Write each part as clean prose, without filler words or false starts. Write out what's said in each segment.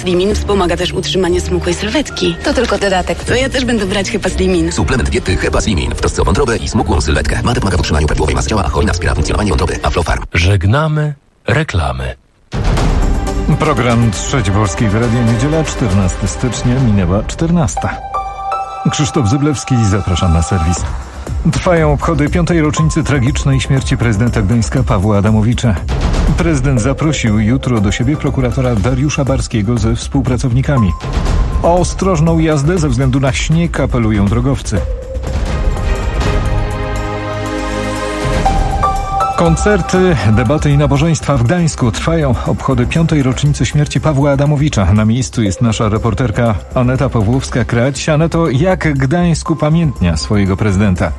Hepaslimin wspomaga też utrzymanie smukłej sylwetki. To tylko dodatek. To ja też będę brać Hepaslimin. Suplement diety Hepaslimin w trosce o wątrobę i smukłą sylwetkę. Ma pomaga w utrzymaniu prawidłowej masy ciała, a hojna wspiera funkcjonowanie wątroby. Aflofarm. Żegnamy reklamy. Program Trzeci Polski w Radiu Niedziela, 14 stycznia, minęła 14. Krzysztof Zyblewski, zapraszam na serwis. Trwają obchody 5. rocznicy tragicznej śmierci prezydenta Gdańska Pawła Adamowicza. Prezydent zaprosił jutro do siebie prokuratora Dariusza Barskiego ze współpracownikami. O ostrożną jazdę ze względu na śnieg apelują drogowcy. Koncerty, debaty i nabożeństwa w Gdańsku. Trwają obchody 5. rocznicy śmierci Pawła Adamowicza. Na miejscu jest nasza reporterka Aneta Pawłowska-Krać. Aneto, jak Gdańsk upamiętnia swojego prezydenta?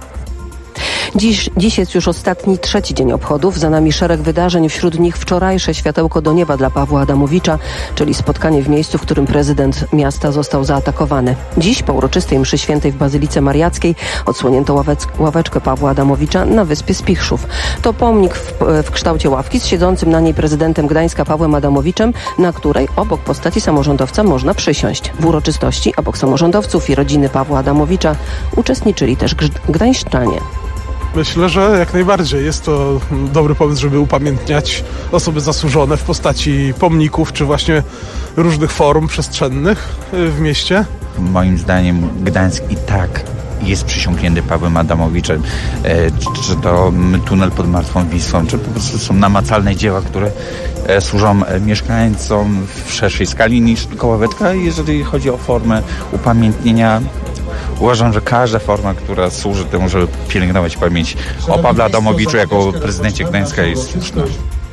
Dziś jest już ostatni, trzeci dzień obchodów. Za nami szereg wydarzeń, wśród nich wczorajsze światełko do nieba dla Pawła Adamowicza, czyli spotkanie w miejscu, w którym prezydent miasta został zaatakowany. Dziś po uroczystej mszy świętej w Bazylice Mariackiej odsłonięto ławeczkę Pawła Adamowicza na wyspie Spichrzów. To pomnik w kształcie ławki z siedzącym na niej prezydentem Gdańska Pawłem Adamowiczem, na której obok postaci samorządowca można przysiąść. W uroczystości obok samorządowców i rodziny Pawła Adamowicza uczestniczyli też gdańszczanie. Myślę, że jak najbardziej jest to dobry pomysł, żeby upamiętniać osoby zasłużone w postaci pomników, czy właśnie różnych form przestrzennych w mieście. Moim zdaniem Gdańsk i tak jest przysiągnięty Pawłem Adamowiczem. Czy to tunel pod Martwą Wisłą, czy po prostu są namacalne dzieła, które służą mieszkańcom w szerszej skali niż tylko ławeczka. Jeżeli chodzi o formę upamiętnienia, uważam, że każda forma, która służy temu, żeby pielęgnować pamięć o Pawle Adamowiczu jako prezydencie Gdańska, jest słuszna.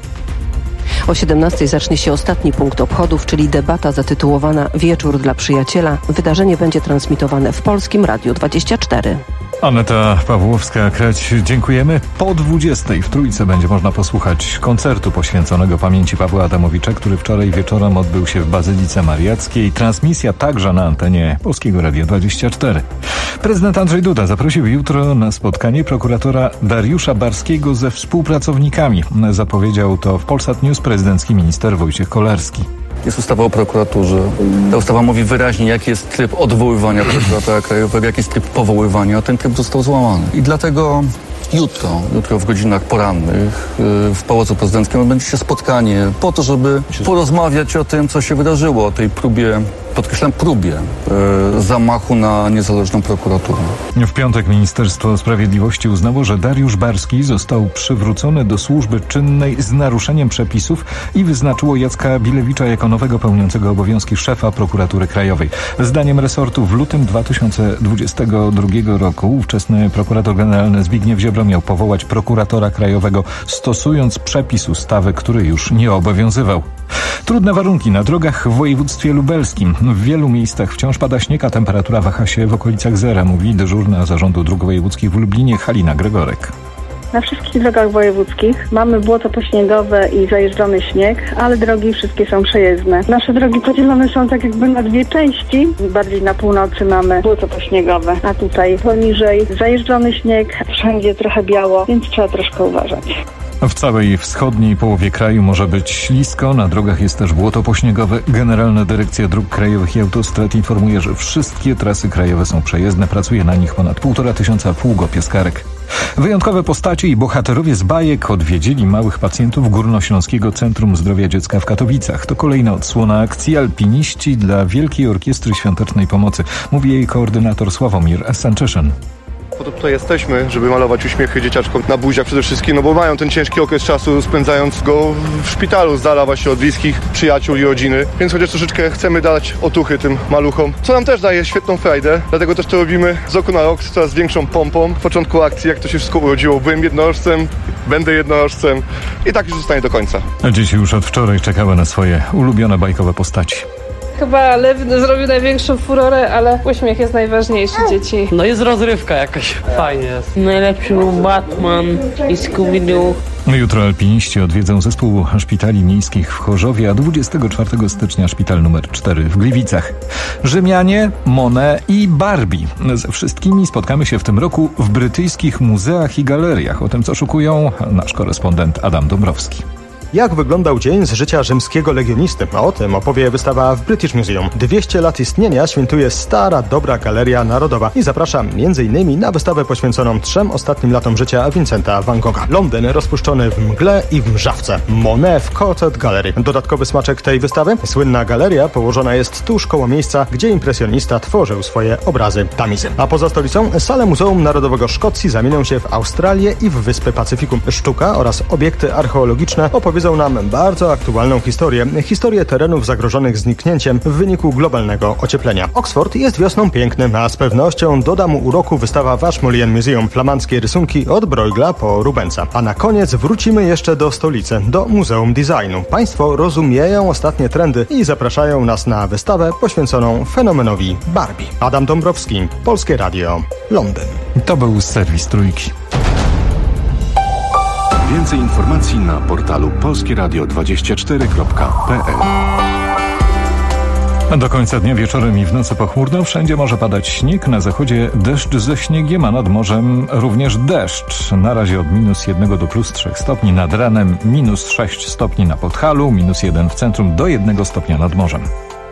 O 17:00 zacznie się ostatni punkt obchodów, czyli debata zatytułowana Wieczór dla przyjaciela. Wydarzenie będzie transmitowane w Polskim Radiu 24. Aneta Pawłowska-Krać, dziękujemy. Po 20:00 w Trójce będzie można posłuchać koncertu poświęconego pamięci Pawła Adamowicza, który wczoraj wieczorem odbył się w Bazylice Mariackiej. Transmisja także na antenie Polskiego Radia 24. Prezydent Andrzej Duda zaprosił jutro na spotkanie prokuratora Dariusza Barskiego ze współpracownikami. Zapowiedział to w Polsat News prezydencki minister Wojciech Kolarski. Jest ustawa o prokuraturze. Ta ustawa mówi wyraźnie, jaki jest tryb odwoływania prokuratora krajowego, jaki jest tryb powoływania, a ten tryb został złamany. I dlatego jutro w godzinach porannych w Pałacu Prezydenckim odbędzie się spotkanie po to, żeby porozmawiać o tym, co się wydarzyło, o tej próbie, podkreślam, próbie zamachu na niezależną prokuraturę. W piątek Ministerstwo Sprawiedliwości uznało, że Dariusz Barski został przywrócony do służby czynnej z naruszeniem przepisów i wyznaczyło Jacka Bilewicza jako nowego pełniącego obowiązki szefa Prokuratury Krajowej. Zdaniem resortu w lutym 2022 roku ówczesny prokurator generalny Zbigniew Ziobro miał powołać prokuratora krajowego, stosując przepis ustawy, który już nie obowiązywał. Trudne warunki na drogach w województwie lubelskim. W wielu miejscach wciąż pada śnieg, a temperatura waha się w okolicach zera, mówi dyżurna Zarządu Dróg Wojewódzkich w Lublinie Halina Gregorek. Na wszystkich drogach wojewódzkich mamy błoto pośniegowe i zajeżdżony śnieg, ale drogi wszystkie są przejezdne. Nasze drogi podzielone są tak jakby na dwie części. Bardziej na północy mamy błoto pośniegowe, a tutaj poniżej zajeżdżony śnieg, wszędzie trochę biało, więc trzeba troszkę uważać. W całej wschodniej połowie kraju może być ślisko, na drogach jest też błoto pośniegowe. Generalna Dyrekcja Dróg Krajowych i Autostrad informuje, że wszystkie trasy krajowe są przejezdne, pracuje na nich ponad 1500 pługopieskarek. Wyjątkowe postacie i bohaterowie z bajek odwiedzili małych pacjentów Górnośląskiego Centrum Zdrowia Dziecka w Katowicach. To kolejna odsłona akcji Alpiniści dla Wielkiej Orkiestry Świątecznej Pomocy, mówi jej koordynator Sławomir Sanczyszyn. Po to tutaj jesteśmy, żeby malować uśmiechy dzieciaczkom na buziach przede wszystkim, no bo mają ten ciężki okres czasu, spędzając go w szpitalu, z dala właśnie od bliskich, przyjaciół i rodziny. Więc chociaż troszeczkę chcemy dać otuchy tym maluchom, co nam też daje świetną frajdę. Dlatego też to robimy z roku na rok z coraz większą pompą. W początku akcji, jak to się wszystko urodziło, byłem jednorożcem, będę jednorożcem i tak już zostanie do końca. A dzieci już od wczoraj czekały na swoje ulubione bajkowe postaci. Chyba Lew zrobił największą furorę, ale uśmiech jest najważniejszy dzieci. No jest rozrywka jakaś, fajnie jest. Najlepszy był Batman i Scooby-Doo. Jutro alpiniści odwiedzą zespół szpitali miejskich w Chorzowie, a 24 stycznia szpital numer 4 w Gliwicach. Rzymianie, Monet i Barbie. Ze wszystkimi spotkamy się w tym roku w brytyjskich muzeach i galeriach. O tym, co szukują, nasz korespondent Adam Dąbrowski. Jak wyglądał dzień z życia rzymskiego legionisty? O tym opowie wystawa w British Museum. 200 lat istnienia świętuje stara, dobra Galeria Narodowa i zaprasza m.in. na wystawę poświęconą 3 ostatnim latom życia Vincenta van Gogha. Londyn rozpuszczony w mgle i w mrzawce. Monet w Courtauld Gallery. Dodatkowy smaczek tej wystawy? Słynna galeria położona jest tuż koło miejsca, gdzie impresjonista tworzył swoje obrazy Tamizy. A poza stolicą sale Muzeum Narodowego Szkocji zamienią się w Australię i w Wyspy Pacyfiku. Sztuka oraz obiekty archeologiczne opowiedzą nam bardzo aktualną historię terenów zagrożonych zniknięciem w wyniku globalnego ocieplenia. Oxford jest wiosną pięknym, a z pewnością doda mu uroku wystawa w Ashmolean Museum. Flamandzkie rysunki od Bruegela po Rubensa. A na koniec wrócimy jeszcze do stolicy, do Muzeum Designu. Państwo rozumieją ostatnie trendy i zapraszają nas na wystawę poświęconą fenomenowi Barbie. Adam Dąbrowski, Polskie Radio, Londyn. To był serwis Trójki. Więcej informacji na portalu polskieradio24.pl. Do końca dnia wieczorem i w nocy pochmurno. Wszędzie może padać śnieg. Na zachodzie deszcz ze śniegiem, a nad morzem również deszcz. Na razie od -1 do +3 stopni nad ranem, -6 stopni na Podhalu, -1 w centrum, do 1 stopnia nad morzem.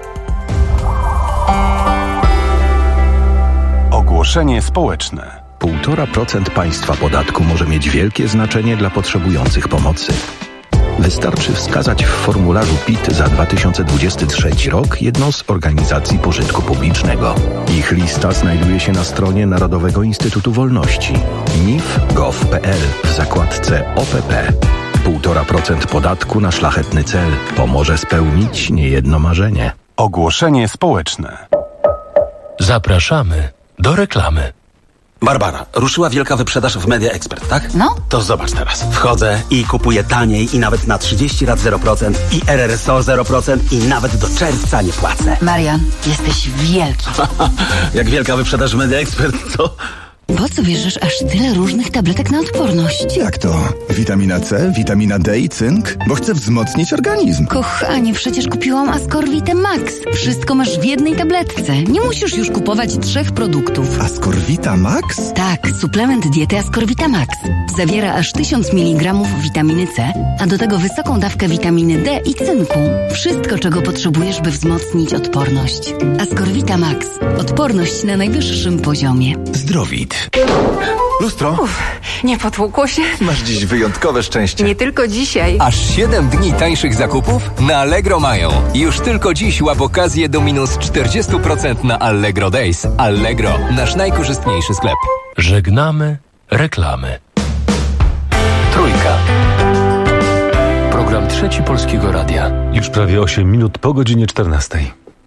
Ogłoszenie społeczne. 1,5% państwa podatku może mieć wielkie znaczenie dla potrzebujących pomocy. Wystarczy wskazać w formularzu PIT za 2023 rok jedną z organizacji pożytku publicznego. Ich lista znajduje się na stronie Narodowego Instytutu Wolności nif.gov.pl w zakładce OPP. 1,5% podatku na szlachetny cel pomoże spełnić niejedno marzenie. Ogłoszenie społeczne. Zapraszamy do reklamy. Barbara, ruszyła wielka wyprzedaż w Media Expert, tak? No. To zobacz teraz. Wchodzę i kupuję taniej i nawet na 30 lat 0% i RRSO 0% i nawet do czerwca nie płacę. Marian, jesteś wielki. Jak wielka wyprzedaż w Media Expert, to... Po co bierzesz aż tyle różnych tabletek na odporność? Jak to? Witamina C, witamina D i cynk? Bo chcę wzmocnić organizm. Kochanie, przecież kupiłam Ascorvitę Max. Wszystko masz w jednej tabletce. Nie musisz już kupować 3 produktów. Ascorvita Max? Tak, suplement diety Ascorvita Max. Zawiera aż 1000 mg witaminy C, a do tego wysoką dawkę witaminy D i cynku. Wszystko, czego potrzebujesz, by wzmocnić odporność. Ascorvita Max. Odporność na najwyższym poziomie. Zdrowit. Lustro? Nie potłukło się? Masz dziś wyjątkowe szczęście. Nie tylko dzisiaj. Aż 7 dni tańszych zakupów na Allegro mają. Już tylko dziś łap okazję do -40% na Allegro Days. Allegro, nasz najkorzystniejszy sklep. Żegnamy reklamy. Trójka. Program Trzeci Polskiego Radia. Już prawie 8 minut po godzinie 14.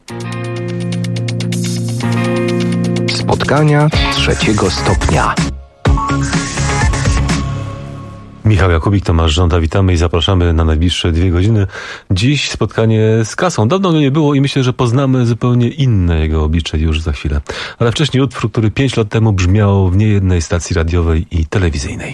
Spotkania 3. stopnia. Michał Jakubik, Tomasz Żąda, witamy i zapraszamy na najbliższe 2 godziny. Dziś spotkanie z Kasą. Dawno go nie było i myślę, że poznamy zupełnie inne jego oblicze już za chwilę. Ale wcześniej utwór, który 5 lat temu brzmiał w niejednej stacji radiowej i telewizyjnej.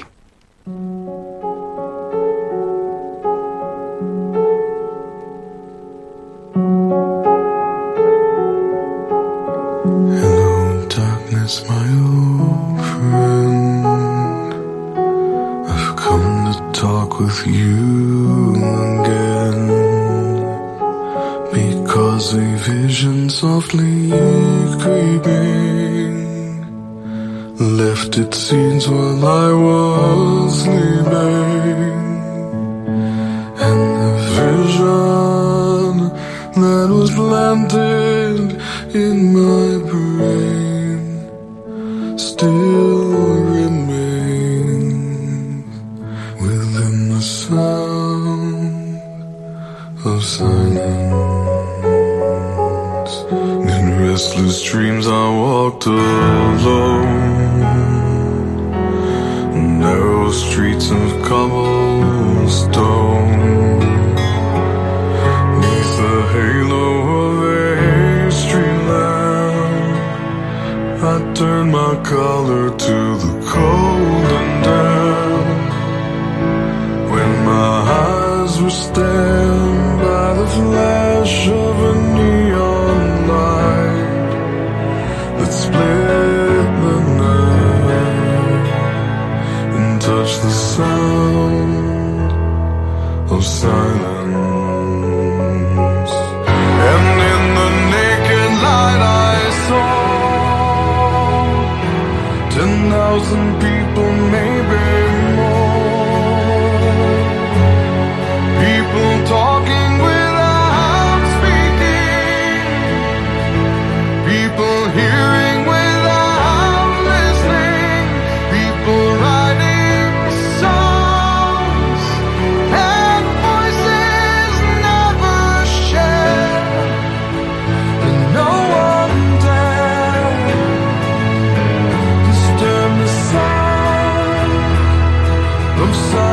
My old friend, I've come to talk with you again, because a vision softly creeping left its seeds while I was sleeping, and the vision that was planted in my brain still remains within the sound of silence. In restless dreams I walked alone, narrow streets of cobblestone, neath the halo of a street lamp I turned my collar to the cold and damp. When my eyes were stabbed by the flash of a neon light that split the night and touched the sound of silence. And in the naked light I saw 10,000 people, maybe more. People talking without speaking. People hearing without listening. People writing songs and voices never shared. And no one dared disturb the sound of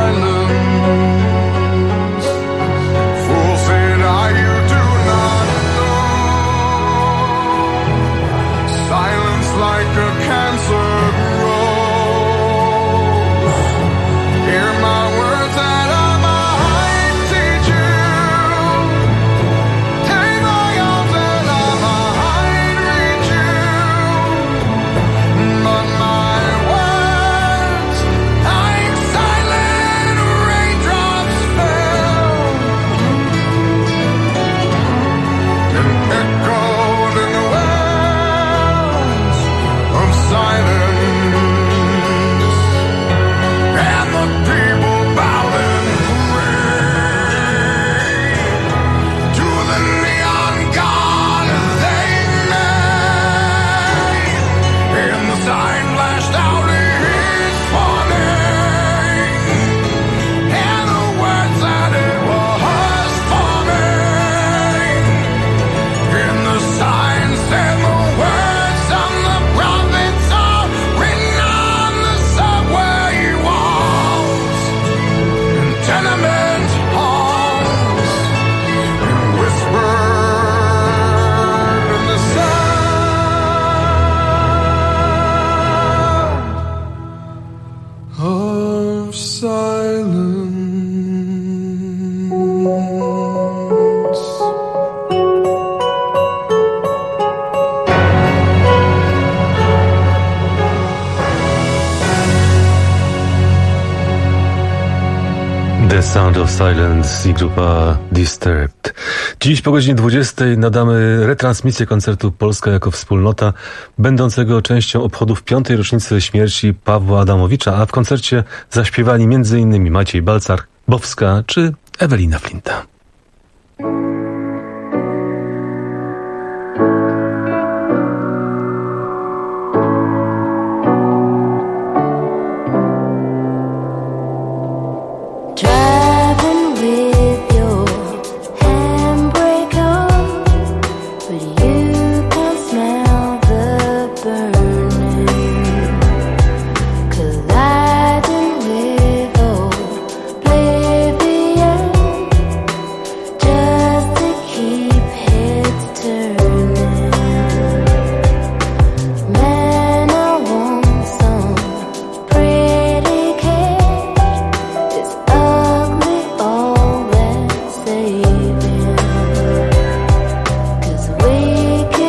silence. Fool said I, you do not know. Silence like a cancer grows. Hear my words that I might teach you. Take my arms that I might reach you. But my words, like silent raindrops, fell and echoed in the wells of silence. And the people bowed and prayed to the neon god they made. And the sign flashed out his warning, and the words that it was forming. And the sign said the words of the prophets are written on the subway walls, in tenement halls, and whispered in the sound of silence. The Sound of Silence i grupa Disturbed. Dziś po godzinie 20 nadamy retransmisję koncertu Polska jako wspólnota, będącego częścią obchodów 5. rocznicy śmierci Pawła Adamowicza, a w koncercie zaśpiewali m.in. Maciej Balcar-Bowska czy Ewelina Flinta. Driving with your handbrake on, but you can smell the burning. Colliding with oblivion, just to keep heads turning. Man, I want some pretty cash. It's ugly all that saving, 'cause we can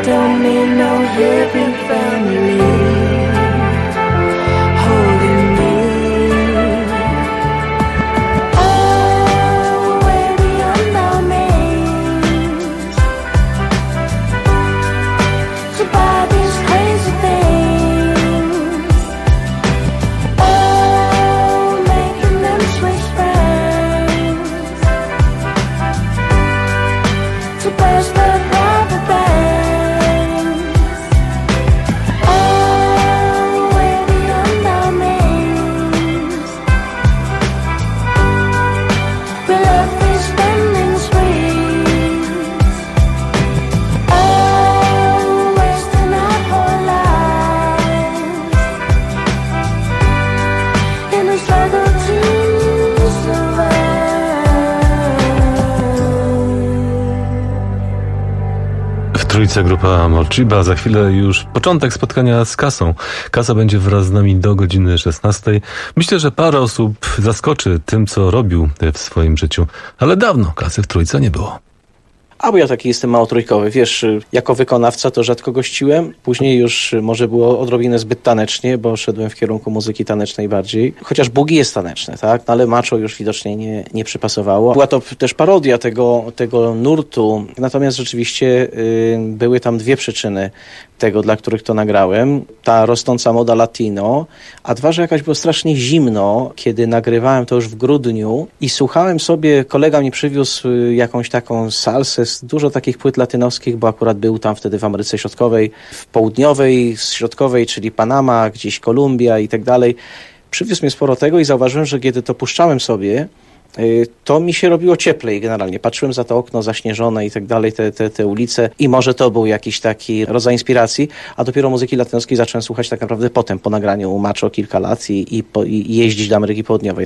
don't need no happy family holding me. Oh, where the unknown is to buy these crazy things. Oh, making them switch friends to burst their private banks. Oh, where the unknown is. We left these spending sprees. Oh, wasting our whole lives in a struggle to survive. W Trójce grupa Morchiba. Za chwilę już początek spotkania z Kasą. Kasa będzie wraz z nami do godziny 16. Myślę, że parę osób zaskoczy tym, co robił w swoim życiu. Ale dawno Kasy w Trójce nie było. A bo ja taki jestem mało trójkowy. Wiesz, jako wykonawca to rzadko gościłem. Później już może było odrobinę zbyt tanecznie, bo szedłem w kierunku muzyki tanecznej bardziej. Chociaż boogie jest taneczne, tak? Ale macho już widocznie nie przypasowało. Była to też parodia tego nurtu. Natomiast rzeczywiście były tam dwie przyczyny tego, dla których to nagrałem. Ta rosnąca moda latino, a dwa, że jakaś było strasznie zimno, kiedy nagrywałem to już w grudniu i słuchałem sobie, kolega mi przywiózł jakąś taką salsę, dużo takich płyt latynoskich, bo akurat był tam wtedy w Ameryce Środkowej, w południowej, środkowej, czyli Panama, gdzieś Kolumbia i tak dalej. Przywiózł mnie sporo tego i zauważyłem, że kiedy to puszczałem sobie, to mi się robiło cieplej generalnie. Patrzyłem za to okno zaśnieżone i tak dalej, te ulice i może to był jakiś taki rodzaj inspiracji, a dopiero muzyki latynoskiej zacząłem słuchać tak naprawdę potem, po nagraniu Macho kilka lat i jeździć do Ameryki Południowej.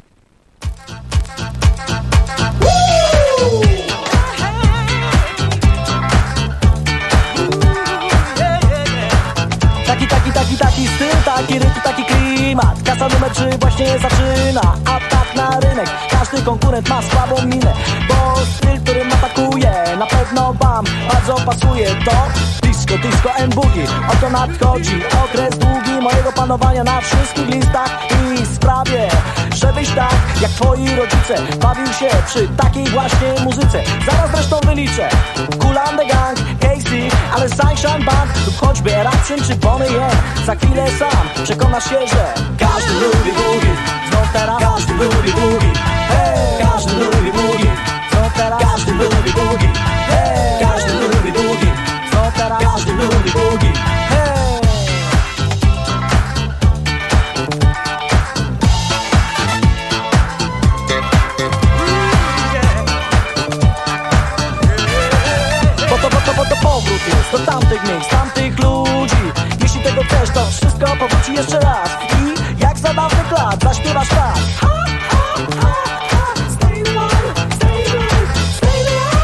Taki styl, taki rytm, taki klimat. Kasa numer 3 właśnie zaczyna atak na rynek. Każdy konkurent ma słabą minę, bo styl, którym atakuje, na pewno wam bardzo pasuje. To disco and boogie. Oto nadchodzi okres długi mojego panowania na wszystkich listach i sprawię, żebyś tak jak twoi rodzice bawił się przy takiej właśnie muzyce. Zaraz zresztą wyliczę Kool and the Gang, Casey, ale Sunshine Band lub choćby Eruption czy Bonnie M. Za chwilę sam przekonasz się, że każdy lubi boogie. Znów teraz każdy lubi boogie. Hey, każdy lubi boogie. Znów teraz każdy lubi boogie. Hey, każdy lubi boogie. Znów teraz każdy lubi boogie. Hey. Bo to powrót jest do tamtych miejsc, tamtych ludzi. Jeśli tego chcesz, to wszystko powróci jeszcze raz. I jak za dawnych lat zaśpiewasz tak. Stay alive, stay alive, stay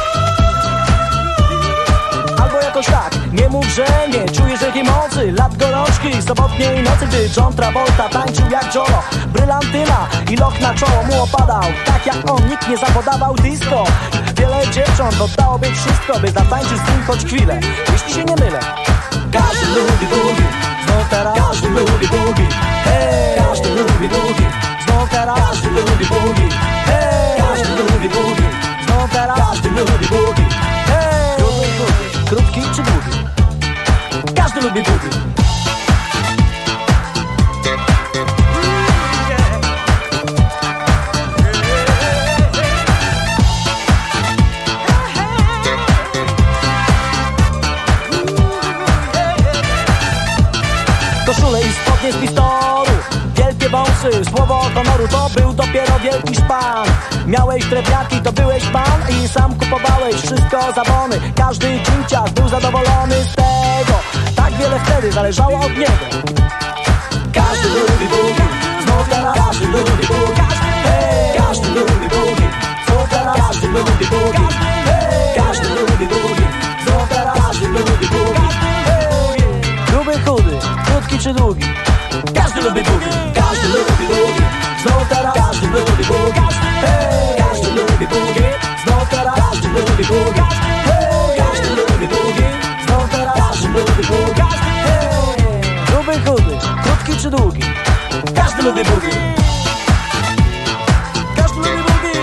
alive. Albo jakoś tak, nie mów, że nie czujesz tej mocy lat gorączki, sobotniej nocy, gdy John Travolta tańczył jak Jolo. Brylantyna i loch na czoło mu opadał. Tak jak on, nikt nie zapodawał disco. Wiele dziewcząt oddałoby wszystko, by zatańczyć z nim choć chwilę. Jeśli się nie mylę, każdy lubi boogie. Znów teraz każdy lubi boogie. Hey, każdy lubi boogie. Znów teraz każdy lubi boogie. Hey, każdy lubi boogie. Znów teraz każdy lubi boogie. Hey, krótki czy długi? Każdy lubi boogie. Koszule i spodnie z pistoru, wielkie wąsy, słowo honoru, to był dopiero wielki szpan. Miałeś drewniaki, to byłeś pan i sam kupowałeś wszystko za bony. Każdy cinciarz był zadowolony z tego, tak wiele wtedy zależało od niego. Każdy lubi boogie, znów teraz każdy lubi boogie. Hey, każdy lubi boogie, znów teraz każdy lubi boogie. Hey, każdy lubi boogie, znów teraz każdy lubi boogie. Hey, gruby, chudy, krótki czy długi? Każdy lubi boogie, każdy lubi boogie. Znów teraz każdy lubi boogie. Hey, każdy lubi boogie, znów teraz każdy lubi boogie. Hey, każdy lubi boogie, znów teraz każdy długi? Każdy lubi bugi. Każdy lubi bugi.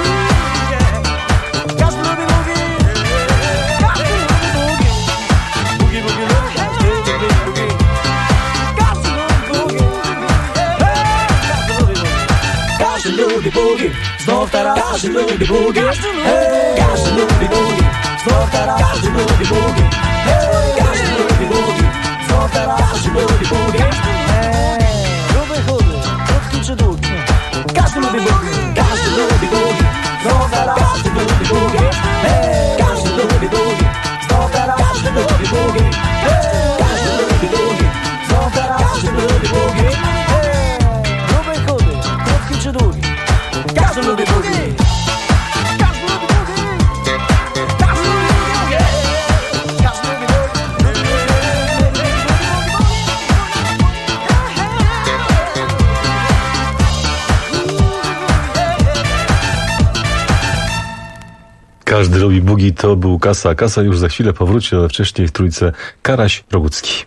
Każdy lubi bugi. Każdy lubi bugi. Bugi, bugi, lubi. Każdy lubi bugi. Każdy lubi bugi. Każdy lubi bugi. Każdy lubi bugi. Znów teraz każdy lubi bugi. Każdy lubi bugi. Znów teraz każdy lubi bugi. Każdy lubi bugi. Znów teraz każdy lubi bugi. Gruby, chudy, krótki czy długi? Każdy lubi bugi. Każdy lubi bugi. Znów teraz każdy lubi bugi. Każdy lubi bugi. Znów teraz każdy lubi bugi. Każdy lubi bugi. Znów teraz każdy lubi bugi. Gruby, chudy, krótki czy długi? Każdy lubi bugi. Każdy lubi bugi, to był Kasa. Kasa już za chwilę powróci, ale wcześniej w trójce Karaś Rogucki.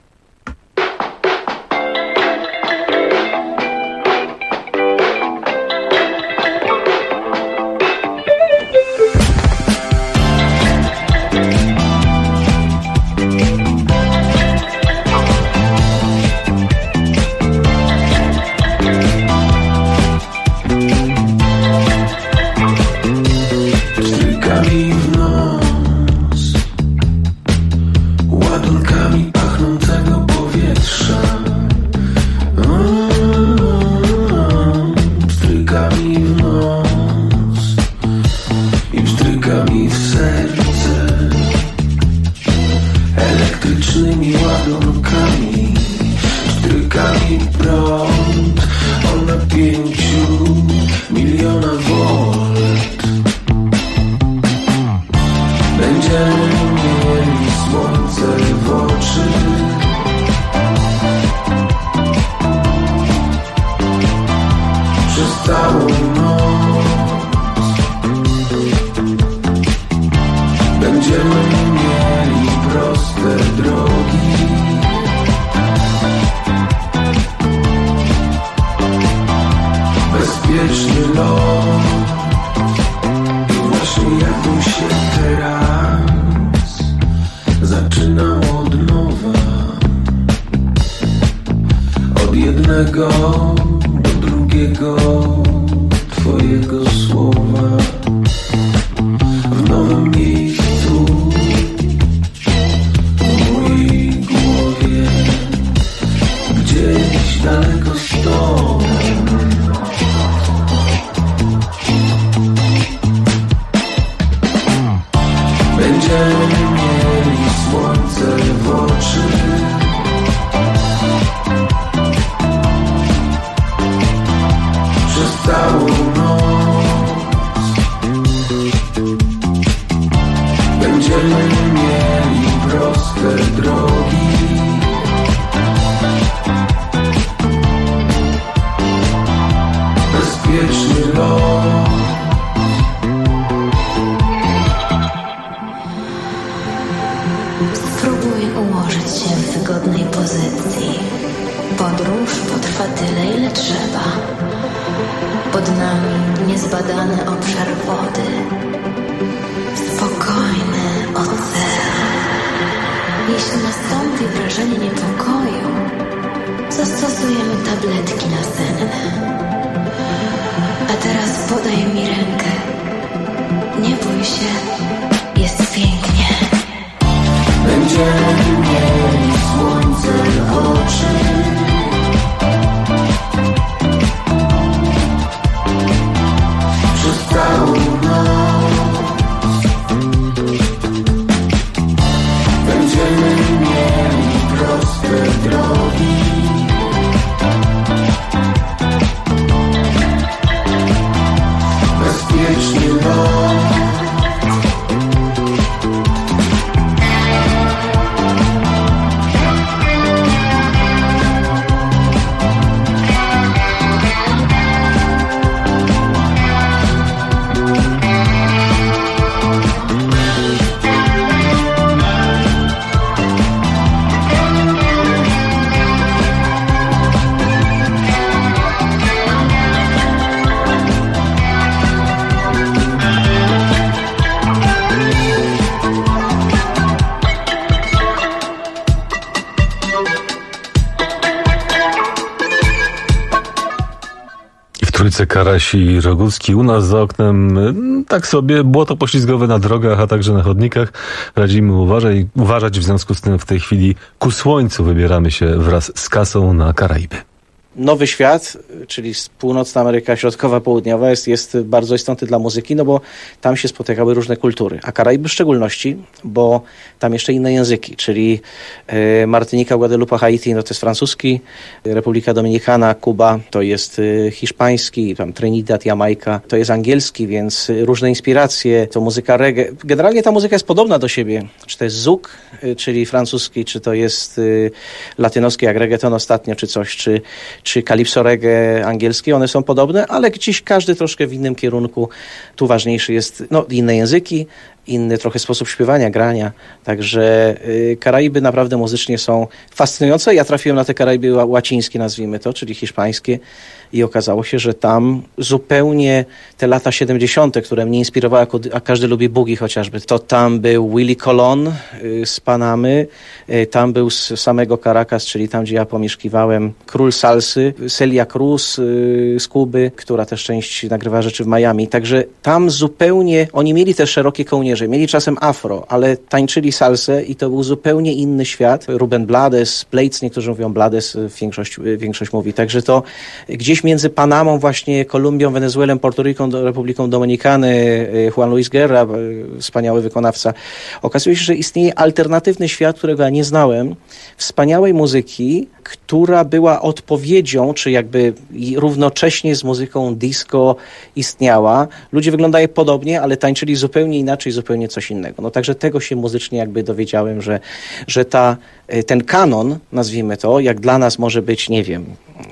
okolice Karasi Rogucki. U nas za oknem tak sobie błoto poślizgowe na drogach, a także na chodnikach. Radzimy uważać, w związku z tym w tej chwili ku słońcu wybieramy się wraz z Kasą na Karaiby. Nowy Świat, czyli północna Ameryka Środkowa, Południowa jest bardzo istotny dla muzyki, no bo tam się spotykały różne kultury, a Karaiby w szczególności, bo tam jeszcze inne języki, czyli Martynika, Guadalupe, Haiti, no to jest francuski, Republika Dominikana, Kuba to jest hiszpański, tam Trinidad, Jamajka to jest angielski, więc różne inspiracje, to muzyka reggae. Generalnie ta muzyka jest podobna do siebie, czy to jest zouk, czyli francuski, czy to jest latynoski, jak reggaeton ostatnio, czy coś, czy calypso reggae angielskie, one są podobne, ale gdzieś każdy troszkę w innym kierunku. Tu ważniejszy jest inne języki, inny trochę sposób śpiewania, grania. Także Karaiby naprawdę muzycznie są fascynujące. Ja trafiłem na te Karaiby łacińskie, nazwijmy to, czyli hiszpańskie i okazało się, że tam zupełnie te lata 70., które mnie inspirowały, a każdy lubi boogie chociażby, to tam był Willie Colon z Panamy, tam był z samego Caracas, czyli tam, gdzie ja pomieszkiwałem, król salsy, Celia Cruz z Kuby, która też część nagrywa rzeczy w Miami. Także tam zupełnie, oni mieli też szerokie kołnierze, mieli czasem afro, ale tańczyli salsę i to był zupełnie inny świat. Ruben Blades, Blades, niektórzy mówią Blades, większość mówi. Także to gdzieś między Panamą, właśnie Kolumbią, Wenezuelą, Porto-Riką, Republiką Dominikany, Juan Luis Guerra, wspaniały wykonawca. Okazuje się, że istnieje alternatywny świat, którego ja nie znałem, wspaniałej muzyki, która była odpowiedzią, czy jakby równocześnie z muzyką disco istniała. Ludzie wyglądają podobnie, ale tańczyli zupełnie inaczej, zupełnie coś innego. No także tego się muzycznie jakby dowiedziałem, że ten kanon, nazwijmy to, jak dla nas może być, nie wiem,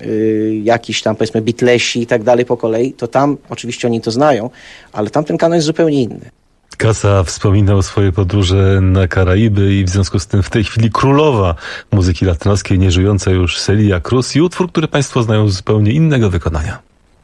jakiś tam powiedzmy Beatlesi i tak dalej po kolei, to tam oczywiście oni to znają, ale tam ten kanon jest zupełnie inny. Kasa wspominał swoje podróże na Karaiby i w związku z tym w tej chwili królowa muzyki latynoskiej, nieżyjąca już Celia Cruz i utwór, który Państwo znają z zupełnie innego wykonania.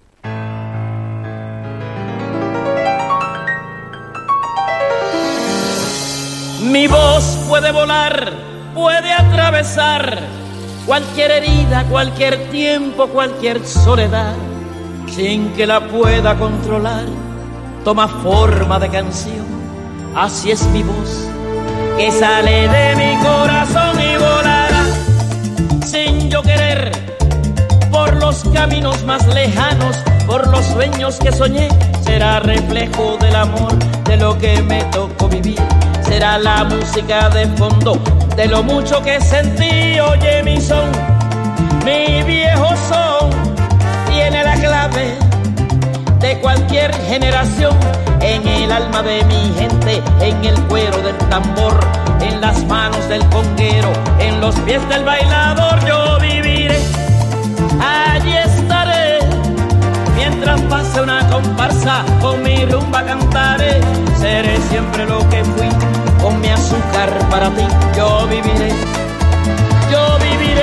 Mi voz puede volar, puede atravesar cualquier herida, cualquier tiempo, cualquier soledad, sin que la pueda controlar. Toma forma de canción, así es mi voz, que sale de mi corazón y volará, sin yo querer, por los caminos más lejanos, por los sueños que soñé. Será reflejo del amor, de lo que me tocó vivir. Será la música de fondo, de lo mucho que sentí. Oye mi son, mi viejo son, tiene la clave de cualquier generación, en el alma de mi gente, en el cuero del tambor, en las manos del conguero, en los pies del bailador. Yo viviré, allí estaré, mientras pase una comparsa, con mi rumba cantaré. Seré siempre lo que fui, con mi azúcar para ti. Yo viviré, yo viviré.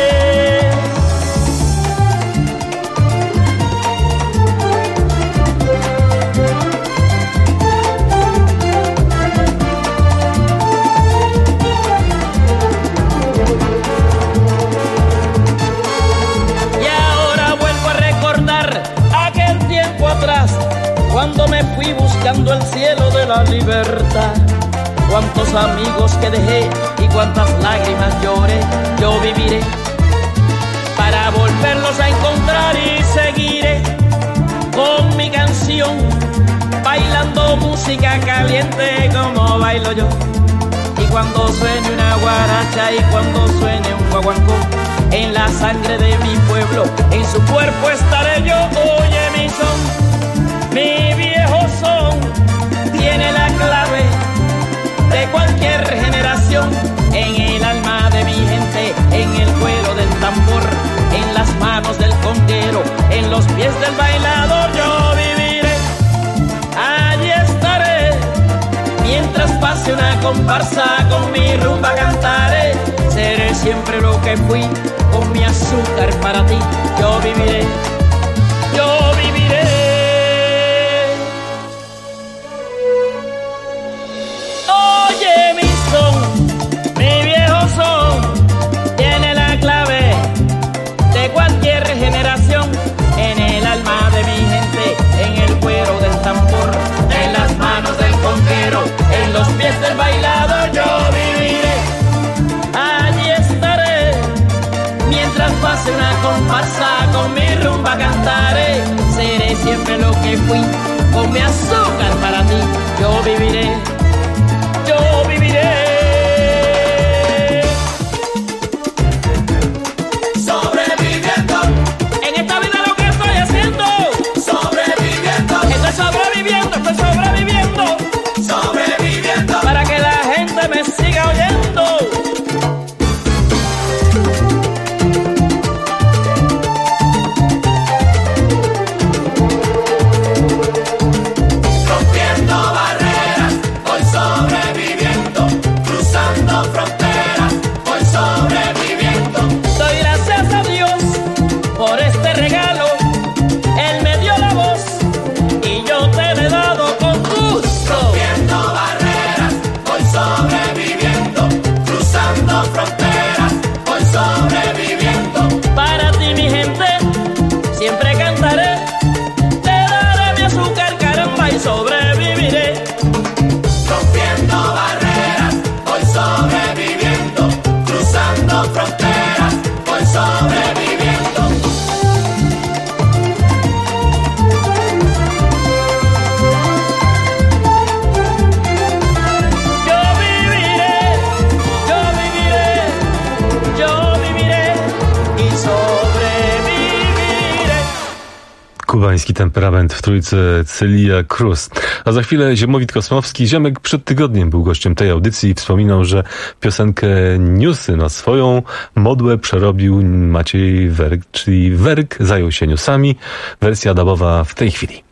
Cuando me fui buscando el cielo de la libertad, cuántos amigos que dejé y cuántas lágrimas lloré. Yo viviré para volverlos a encontrar y seguiré con mi canción, bailando música caliente como bailo yo. Y cuando suene una guaracha y cuando suene un guaguancó, en la sangre de mi pueblo, en su cuerpo estaré yo. Oye mi son, mi viejo son, tiene la clave de cualquier generación, en el alma de mi gente, en el cuero del tambor, en las manos del conguero, en los pies del bailador. Yo viviré, allí estaré, mientras pase una comparsa, con mi rumba cantaré. Seré siempre lo que fui, con mi azúcar para ti. Yo viviré, yo viviré. Oye mi son, mi viejo son, tiene la clave de cualquier generación, en el alma de mi siempre lo que fui. Con mi azúcar para ti, yo viviré, yo viviré. Sobreviviendo. En esta vida lo que estoy haciendo. Sobreviviendo. Estoy sobreviviendo, estoy sobreviviendo. Sobreviviendo. Para que la gente me siga oyendo. Rompiendo barreras, voy sobreviviendo. Cruzando fronteras, voy sobreviviendo. Doy gracias a Dios por este regalo. Él me dio la voz y yo te la he dado con gusto. Rompiendo barreras, voy sobreviviendo. Cruzando fronteras, voy sobreviviendo. Para ti, mi gente, siempre cantaré. Te daré mi azúcar, caramba, y sobreviviré. Rompiendo barreras, voy sobreviviendo. Cruzando fronteras, voy sobreviviendo. Yo viviré, yo viviré, yo viviré y sobreviviré. Kubański temperament w trójce Celia Cruz. A za chwilę Ziemowit Kosmowski. Ziemek przed tygodniem był gościem tej audycji i wspominał, że piosenkę Newsy na swoją modłę przerobił Maciej Werk, czyli Werk zajął się newsami. Wersja dubowa w tej chwili.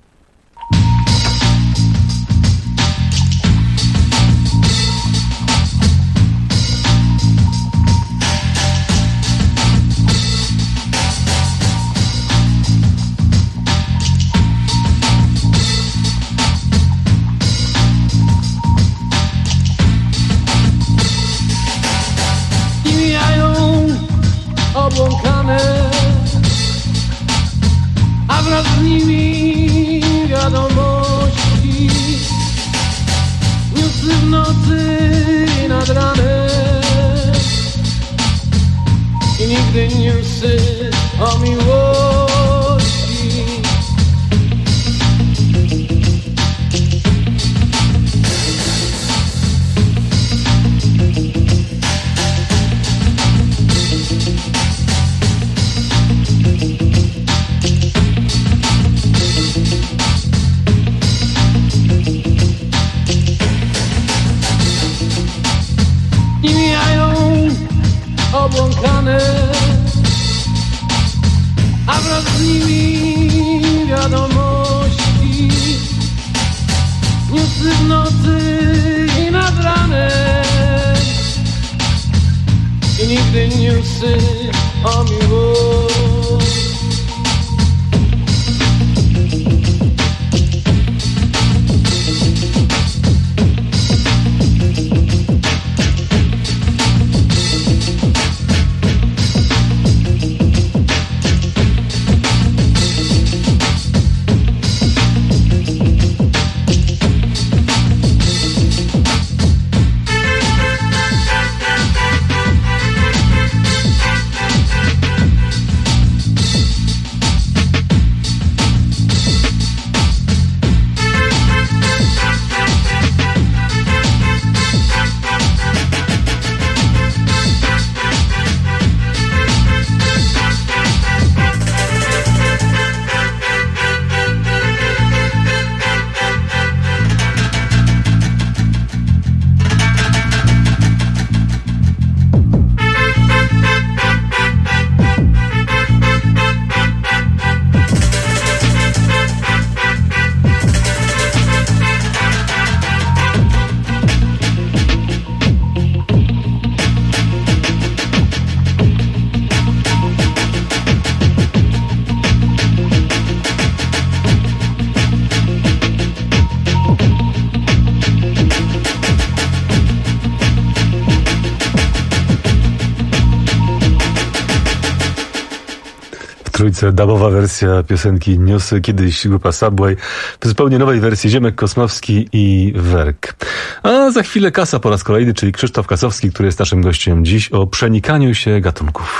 I mijają obłąkane, a wraz z nimi wiadomości, newsy w nocy i nad ranem, i nigdy newsy o miłości. I mijają obłąkane, a wraz z nimi wiadomości, newsy w nocy i nad ranem, i nigdy newsy o miłości. trójce dubowa wersja piosenki Newsy, kiedyś grupa Subway, w zupełnie nowej wersji Ziemek Kosmowski i Werk. A za chwilę Kasa po raz kolejny, czyli Krzysztof Kasowski, który jest naszym gościem dziś o przenikaniu się gatunków.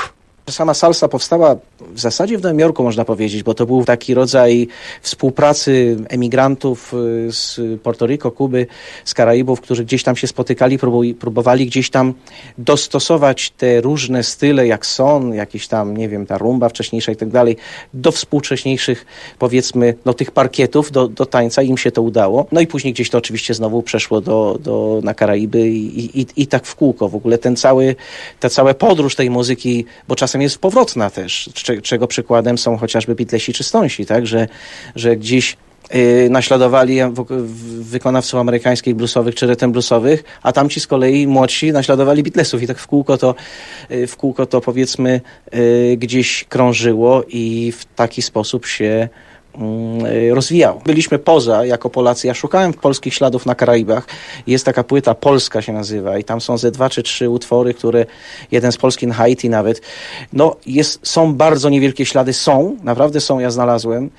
Sama salsa powstała w zasadzie w Nowym Jorku, można powiedzieć, bo to był taki rodzaj współpracy emigrantów z Puerto Rico, Kuby, z Karaibów, którzy gdzieś tam się spotykali, próbowali gdzieś tam dostosować te różne style, jak son, jakieś tam, nie wiem, ta rumba wcześniejsza i tak dalej, do współcześniejszych, powiedzmy, tych parkietów, do tańca. Im się to udało. No i później gdzieś to oczywiście znowu przeszło na Karaiby i tak w kółko. W ogóle ta cała podróż tej muzyki, bo czasem jest powrotna też, czego przykładem są chociażby Beatlesi czy Stonesi, tak, że gdzieś naśladowali wykonawców amerykańskich bluesowych czy rytm bluesowych, a tamci z kolei młodsi naśladowali Beatlesów i tak w kółko to powiedzmy gdzieś krążyło i w taki sposób się rozwijało. Byliśmy jako Polacy. Ja szukałem polskich śladów na Karaibach. Jest taka płyta Polska się nazywa i tam są ze 2 czy 3 utwory, które jeden z Polski na Haiti nawet. Są bardzo niewielkie ślady. Naprawdę są, ja znalazłem.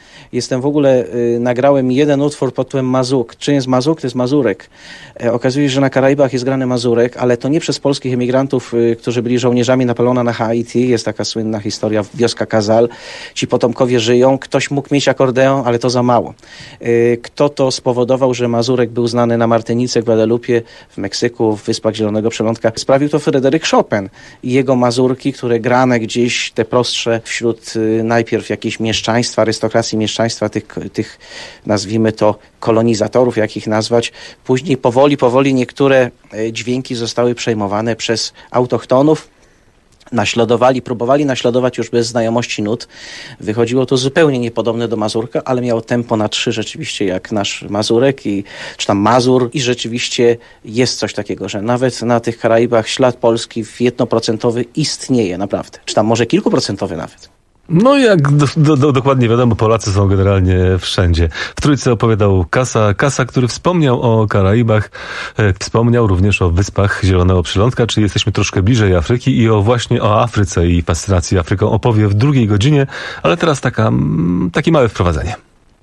Nagrałem jeden utwór pod tytułem Mazuk. Czym jest Mazuk? To jest Mazurek. Okazuje się, że na Karaibach jest grany Mazurek, ale to nie przez polskich emigrantów, którzy byli żołnierzami Napoleona na Haiti. Jest taka słynna historia, wioska Kazal. Ci potomkowie żyją. Ktoś mógł mieć akordeon, ale to za mało. Kto to spowodował, że Mazurek był znany na Martynice, Guadalupie, w Meksyku, w Wyspach Zielonego Przylądka? Sprawił to Fryderyk Chopin i jego mazurki, które grane gdzieś, te prostsze, wśród najpierw jakiejś mieszczaństwa, arystokracji mieszczaństwa, tych nazwijmy to kolonizatorów, jak ich nazwać. Później powoli niektóre dźwięki zostały przejmowane przez autochtonów. Próbowali naśladować już bez znajomości nut. Wychodziło to zupełnie niepodobne do mazurka, ale miało tempo na 3 rzeczywiście jak nasz Mazurek czy tam Mazur i rzeczywiście jest coś takiego, że nawet na tych Karaibach ślad polski 1% istnieje naprawdę. Czy tam może kilkuprocentowy nawet. No jak dokładnie wiadomo, Polacy są generalnie wszędzie. W Trójce opowiadał Kasa, który wspomniał o Karaibach, wspomniał również o Wyspach Zielonego Przylądka, czyli jesteśmy troszkę bliżej Afryki i właśnie o Afryce i fascynacji Afryką opowie w 2 godzinie, ale teraz takie małe wprowadzenie.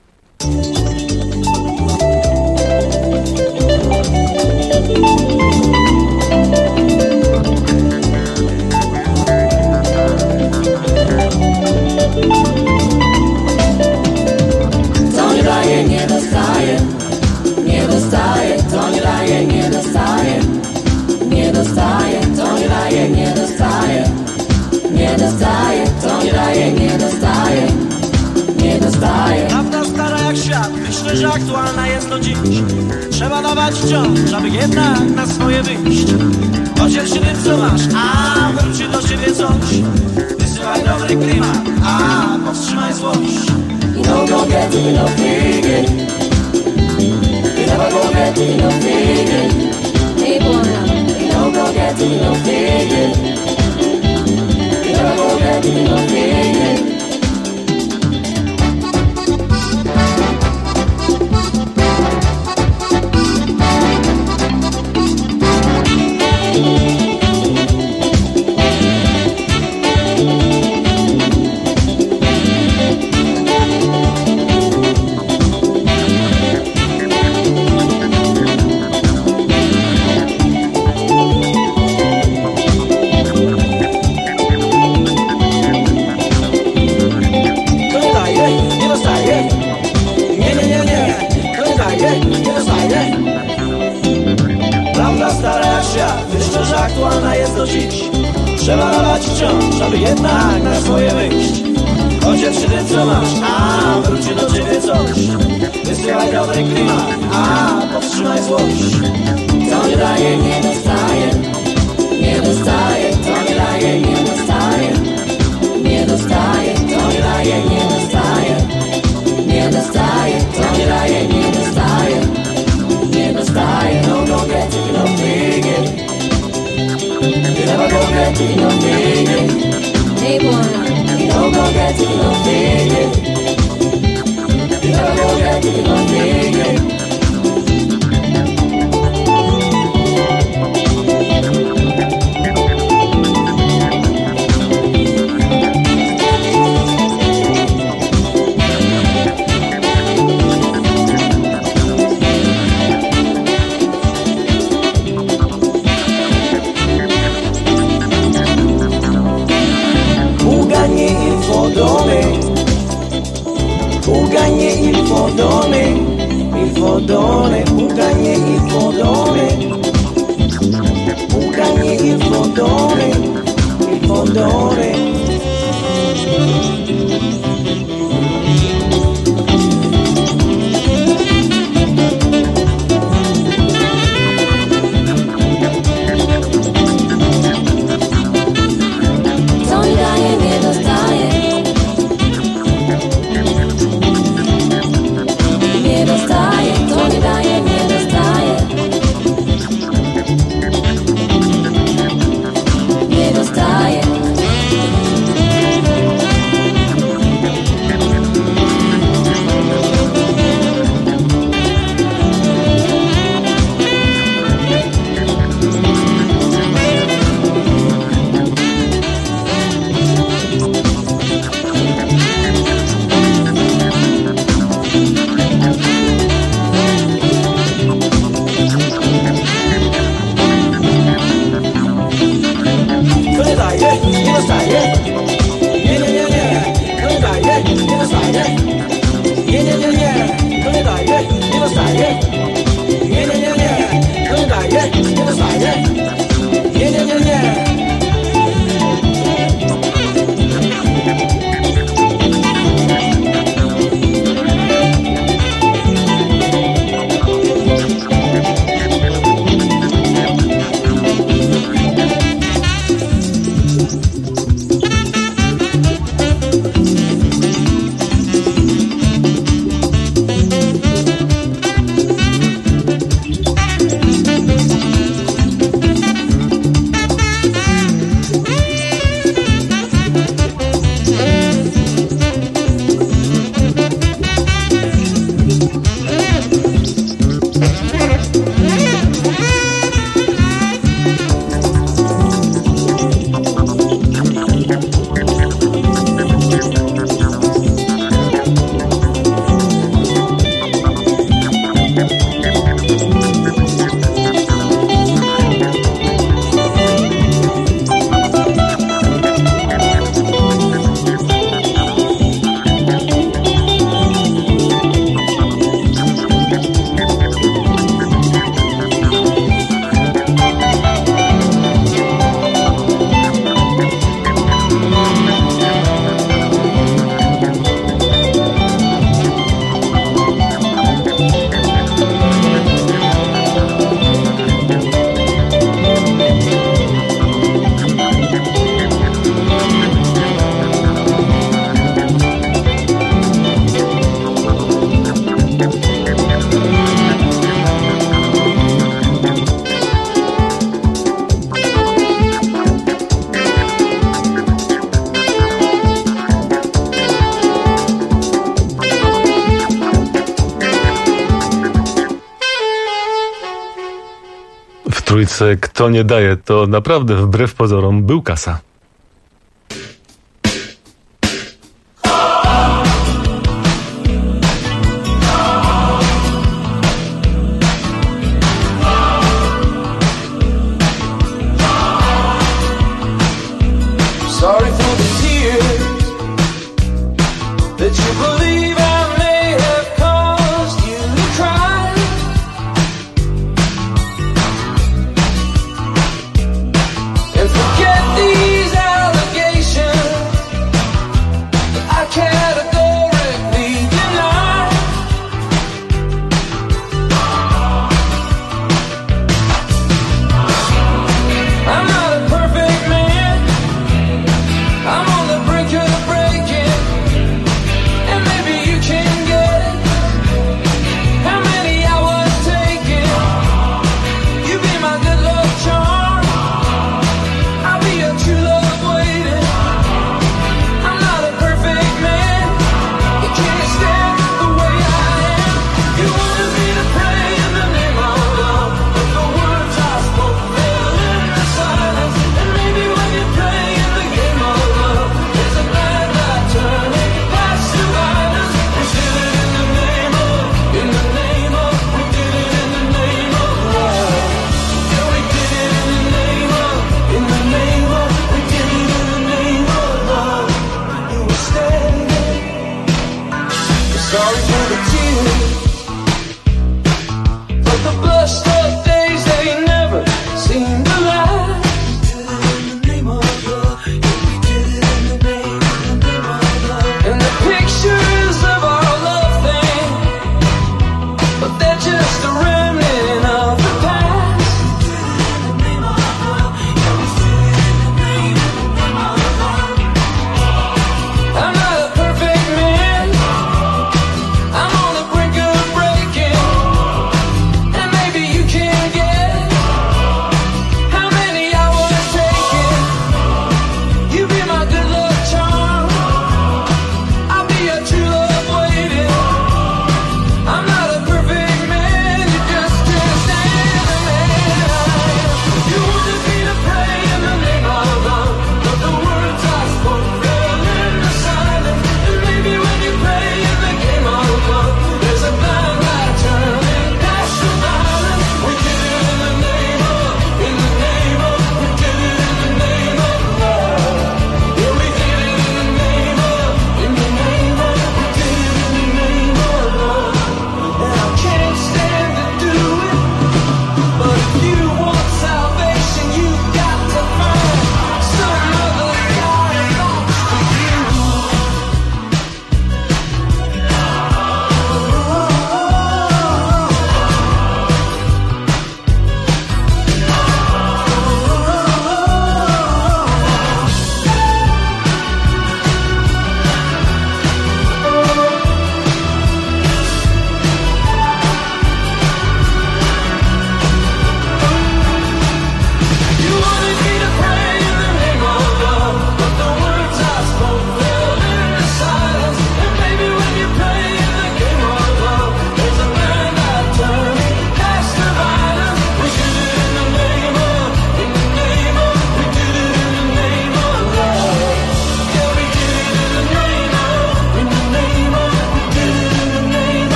Prawda stara jak świat, myślę, że aktualna jest do dziś. Trzeba dawać wciąż, aby jednak na swoje wyjść. Podziel się tym, co masz, a wróci do ciebie coś. Wysyłaj dobry klimat, a powstrzymaj złość. You don't go get it, you don't feel it. You never go get it, you don't feel it. Hey boy, you don't go get it, you don't feel it. You never go get it, you don't feel it. Aktualna jest do dziś. Trzeba dawać wciąż, aby jednak na swoje wyjść. Chociaż przy tym, co masz, a wróci do ciebie coś. Wysyłaj dobry klimat, a powstrzymaj złość. To nie daje, nie dostaje. Nie dostaje, to nie daje, nie dostaje. Nie dostaje, to nie daje, nie dostaje. Nie dostaje, to nie daje, nie dostaje. Nie dostaje, no go get it, no big it. You never go get it, no feel it. Hey boy, you don't go get it, no feel it. You never go get it, no feel it. fodone, pukanie i fodone, pukanie i fodone, i fodone. Trójce Kto nie daje, to naprawdę wbrew pozorom był kasa. Sorry for the tears that you believe I may have caused you to cry. And forget these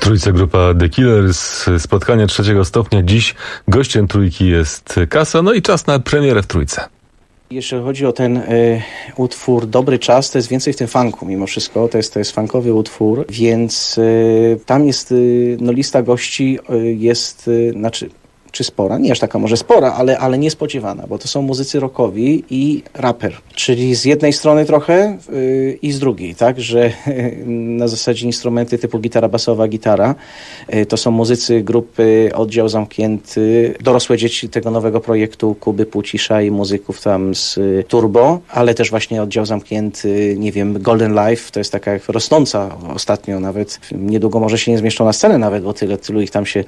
Trójce grupa The Killers, spotkanie 3. stopnia. Dziś gościem Trójki jest Kasa, no i czas na premierę w Trójce. Jeśli chodzi o ten utwór Dobry Czas, to jest więcej w tym funku mimo wszystko, to jest funkowy utwór, więc tam jest, no lista gości jest, czy spora? Nie aż taka może spora, ale niespodziewana, bo to są muzycy rockowi i raper. Czyli z jednej strony trochę i z drugiej, tak? Że na zasadzie instrumenty typu gitara basowa, gitara. To są muzycy grupy Oddział Zamknięty, dorosłe dzieci tego nowego projektu Kuby Płcisza i muzyków tam z Turbo, ale też właśnie Oddział Zamknięty, nie wiem, Golden Life, to jest taka rosnąca ostatnio nawet. Niedługo może się nie zmieszczą na scenę nawet, bo tylu ich tam się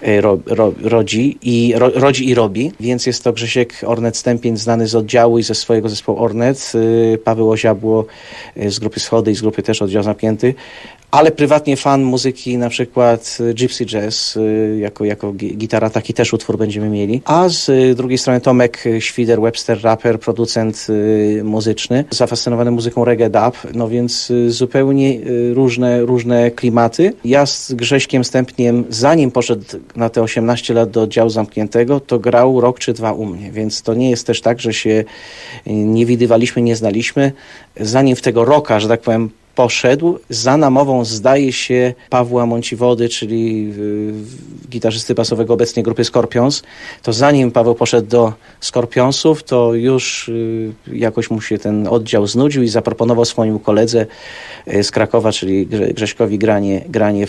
rodzi i robi, więc jest to Grzesiek Ornet-Stępień, znany z oddziału i ze swojego zespołu Ornet, Paweł Oziabło z grupy Schody i z grupy też Oddział Zamknięty, ale prywatnie fan muzyki na przykład Gypsy Jazz, jako gitara, taki też utwór będziemy mieli. A z drugiej strony Tomek Świder-Webster, raper, producent muzyczny, zafascynowany muzyką reggae dub, no więc zupełnie różne klimaty. Ja z Grześkiem Stępniem, zanim poszedł na te 18 lat do Oddziału Zamkniętego, to grał rok czy dwa u mnie, więc to nie jest też tak, że się nie widywaliśmy, nie znaliśmy. Zanim w tego rocka, że tak powiem, poszedł, za namową zdaje się Pawła Mąciwody, czyli gitarzysty basowego obecnie grupy Scorpions, to zanim Paweł poszedł do Scorpionsów, to już jakoś mu się ten oddział znudził i zaproponował swojemu koledze z Krakowa, czyli Grześkowi granie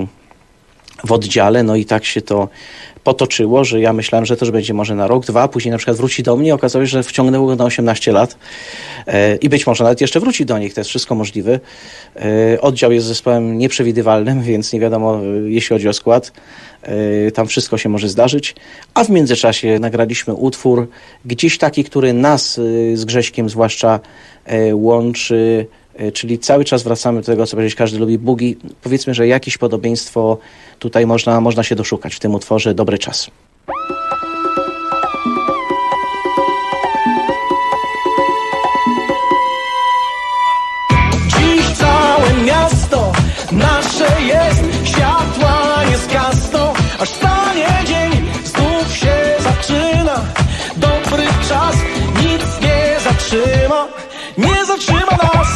w oddziale, no i tak się to potoczyło, że ja myślałem, że też będzie może na rok, dwa, później na przykład wróci do mnie, okazało się, że wciągnęło go na 18 lat i być może nawet jeszcze wróci do nich, to jest wszystko możliwe. Oddział jest zespołem nieprzewidywalnym, więc nie wiadomo, jeśli chodzi o skład, tam wszystko się może zdarzyć, a w międzyczasie nagraliśmy utwór gdzieś taki, który nas z Grześkiem zwłaszcza łączy, czyli cały czas wracamy do tego, co powiedzieć, każdy lubi boogie. Powiedzmy, że jakieś podobieństwo tutaj można się doszukać w tym utworze Dobry Czas. Dziś całe miasto nasze jest, światła nie zgasną, aż stanie dzień, znów się zaczyna. Dobry czas, nic nie zatrzyma nas.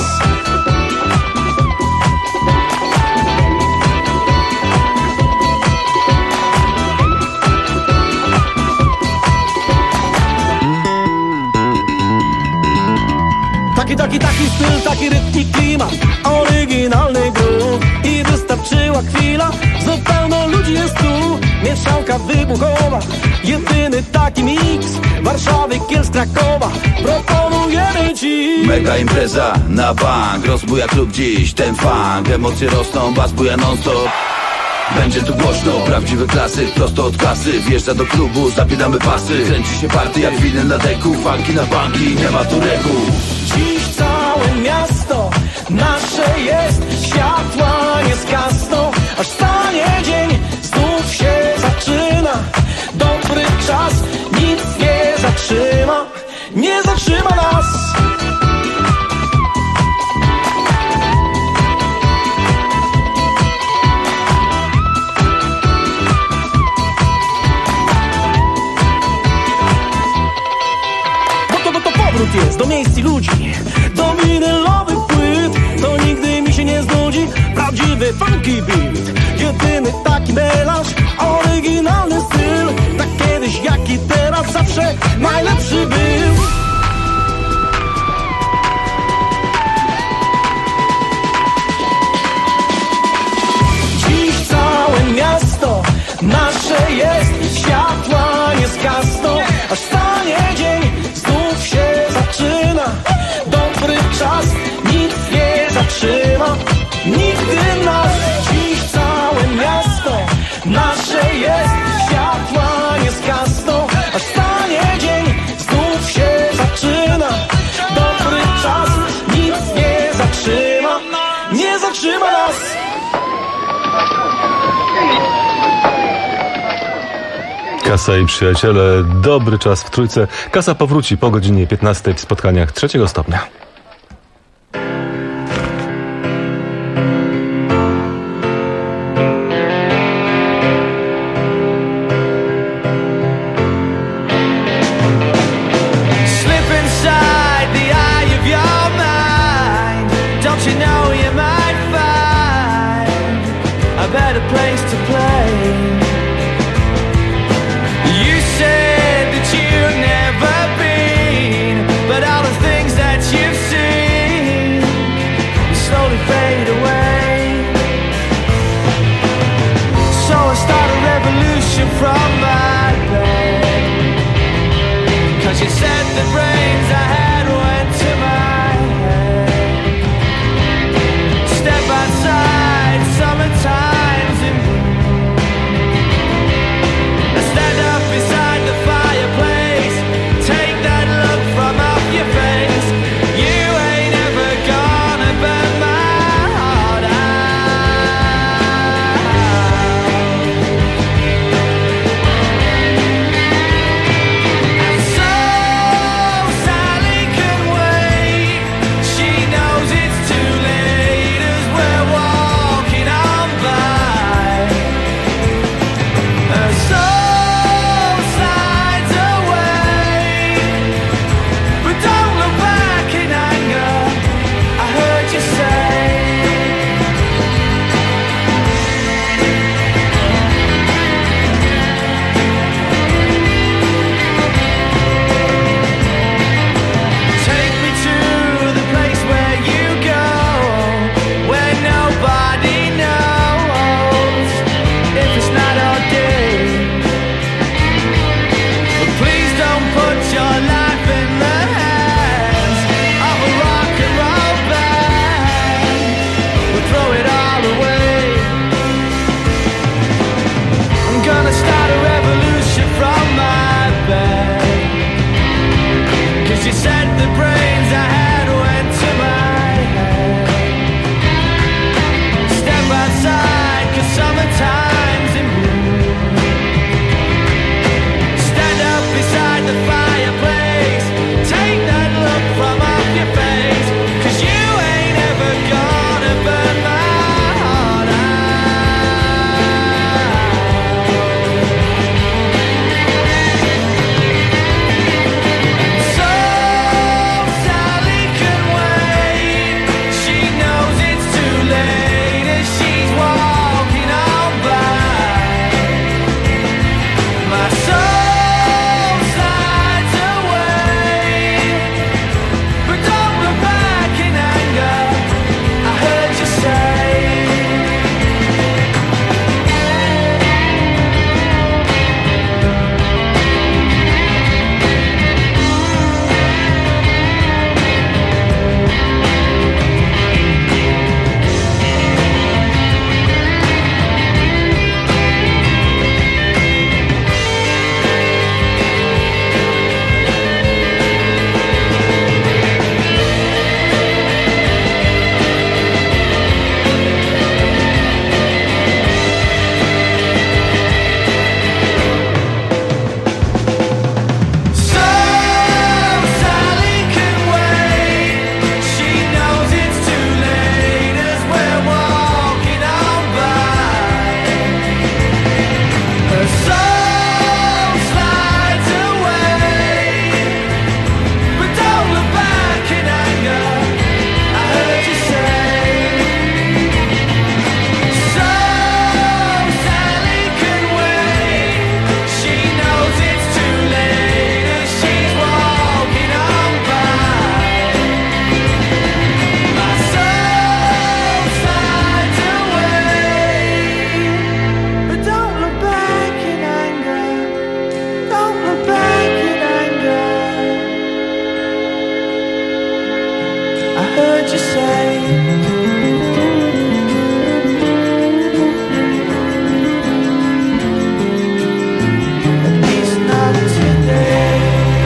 Taki styl, taki rytm i klimat, oryginalny groove i wystarczyła chwila, że pełno ludzi jest tu, mieszanka wybuchowa, jedyny taki miks, Warszawy, Kielc, Krakowa, proponujemy ci. Mega impreza na bank, rozbuja klub dziś, ten funk, emocje rosną, bas buja non-stop. Będzie tu głośno, prawdziwy klasyk, prosto od kasy. Wjeżdża do klubu, zapinamy pasy. Kręci się party jak winy na deku, funky na banki, nie ma tu reguł. Dziś całe miasto nasze jest, światła nie zgasną, aż stanie dzień, znów się zaczyna. Dobry czas, nic nie zatrzyma nas. Jest do miejsc i ludzi, do winylowych płyt, to nigdy mi się nie znudzi. Prawdziwy funky beat, jedyny taki melanż, oryginalny styl, tak kiedyś jak i teraz, zawsze najlepszy był. Dziś całe miasto nasze jest, światła nie zgasną, aż stanie dzień, znów się zaczyna. Dobry czas, nic nie zatrzyma nigdy nas. Dziś całe miasto nasze jest, światła nie zgasną, aż stanie dzień, znów się zaczyna. Dobry czas, nic nie zatrzyma nas. Kasa i przyjaciele, dobry czas w Trójce. Kasa powróci po godzinie 15 w spotkaniach 3. stopnia. you know you might find a better place to play. You said that you've never been, but all the things that you've seen will slowly fade away. So I start a revolution from my bed, 'cause you said the brains I had went to my head. Step outside, summertime's in bloom. I stand up beside the fireplace, take that look from off your face. You ain't ever gonna burn my heart out. And so Sally can wait, she knows it's too late as we're walking on by. Her soul slides away, but don't look back in anger, I heard you say. Take me to the place where you go, where nobody knows if it's night or day. But please don't put your life in the hands of a rock and roll band. We'll throw it all away. I'm gonna start a revolution from my bed, 'cause you said the brains I had went to my head. Step outside, 'cause summertime's in bloom. Stand up beside the fireplace, take that look from off your face, 'cause you ain't ever gonna burn my heart out. So Sally can wait, she knows it's too late as she's walking on by. My soul slides away, but don't look back in anger, I heard you say. So Sally can wait, she knows it's too late as we're walking on by. Her soul slides away, but don't look back in anger, I heard you say. So Sally can wait, she knows it's too late as she's walking on by. My soul slides away, but don't look back in anger, don't look back in anger, I heard you say. At least not today.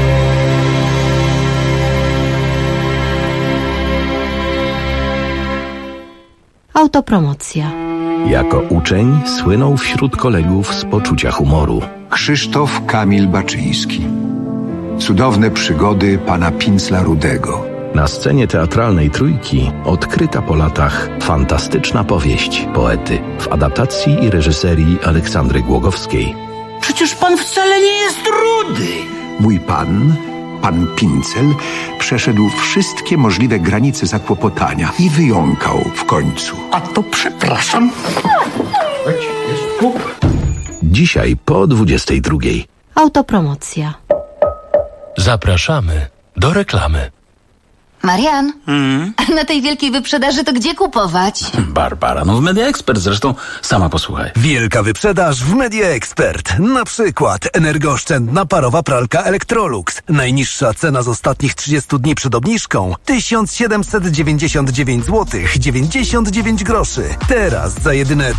Autopromocja. Jako uczeń słynął wśród kolegów z poczucia humoru. Krzysztof Kamil Baczyński. Cudowne przygody pana Pincla Rudego. Na scenie teatralnej Trójki odkryta po latach fantastyczna powieść poety w adaptacji i reżyserii Aleksandry Głogowskiej. Przecież pan wcale nie jest rudy. Mój pan Pan Pincel przeszedł wszystkie możliwe granice zakłopotania i wyjąkał w końcu. A to przepraszam. Dzisiaj po 22. Autopromocja. Zapraszamy do reklamy. Marian, a na tej wielkiej wyprzedaży to gdzie kupować? Barbara, no w Media Expert zresztą, sama posłuchaj. Wielka wyprzedaż w Media Expert. Na przykład energooszczędna parowa pralka Electrolux. Najniższa cena z ostatnich 30 dni przed obniżką 1799 zł 99 groszy. Teraz za jedyne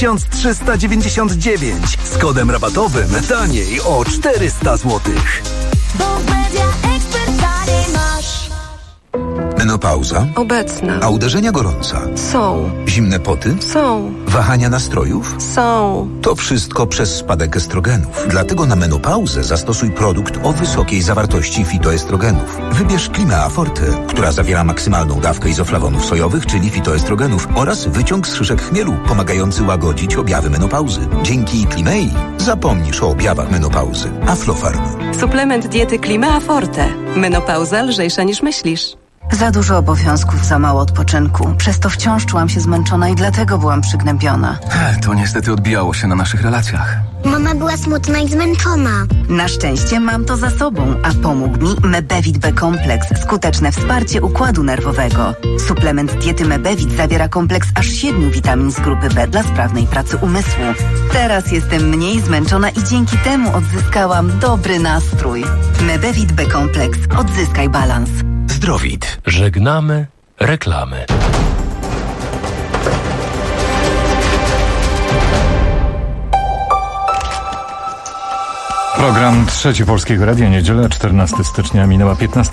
1399 z kodem rabatowym taniej o 400 zł. Bo w Media Expert taniej masz. Menopauza? Obecna. A uderzenia gorąca? Są. Zimne poty? Są. Wahania nastrojów? Są. To wszystko przez spadek estrogenów. Dlatego na menopauzę zastosuj produkt o wysokiej zawartości fitoestrogenów. Wybierz Climea Forte, która zawiera maksymalną dawkę izoflawonów sojowych, czyli fitoestrogenów, oraz wyciąg z szyszek chmielu, pomagający łagodzić objawy menopauzy. Dzięki Climei zapomnisz o objawach menopauzy. Aflofarm. Suplement diety Climea Forte. Menopauza lżejsza niż myślisz. Za dużo obowiązków, za mało odpoczynku. Przez to wciąż czułam się zmęczona i dlatego byłam przygnębiona. To niestety odbijało się na naszych relacjach. Mama była smutna i zmęczona. Na szczęście mam to za sobą, a pomógł mi Mebevit B-kompleks, skuteczne wsparcie układu nerwowego. Suplement diety Mebevit zawiera kompleks aż 7 witamin z grupy B dla sprawnej pracy umysłu. Teraz jestem mniej zmęczona i dzięki temu odzyskałam dobry nastrój. Mebevit B-kompleks. Odzyskaj balans. Zdrowit. Żegnamy reklamy. Program Trzeci Polskiego Radia, niedziela, 14 stycznia, minęła 15.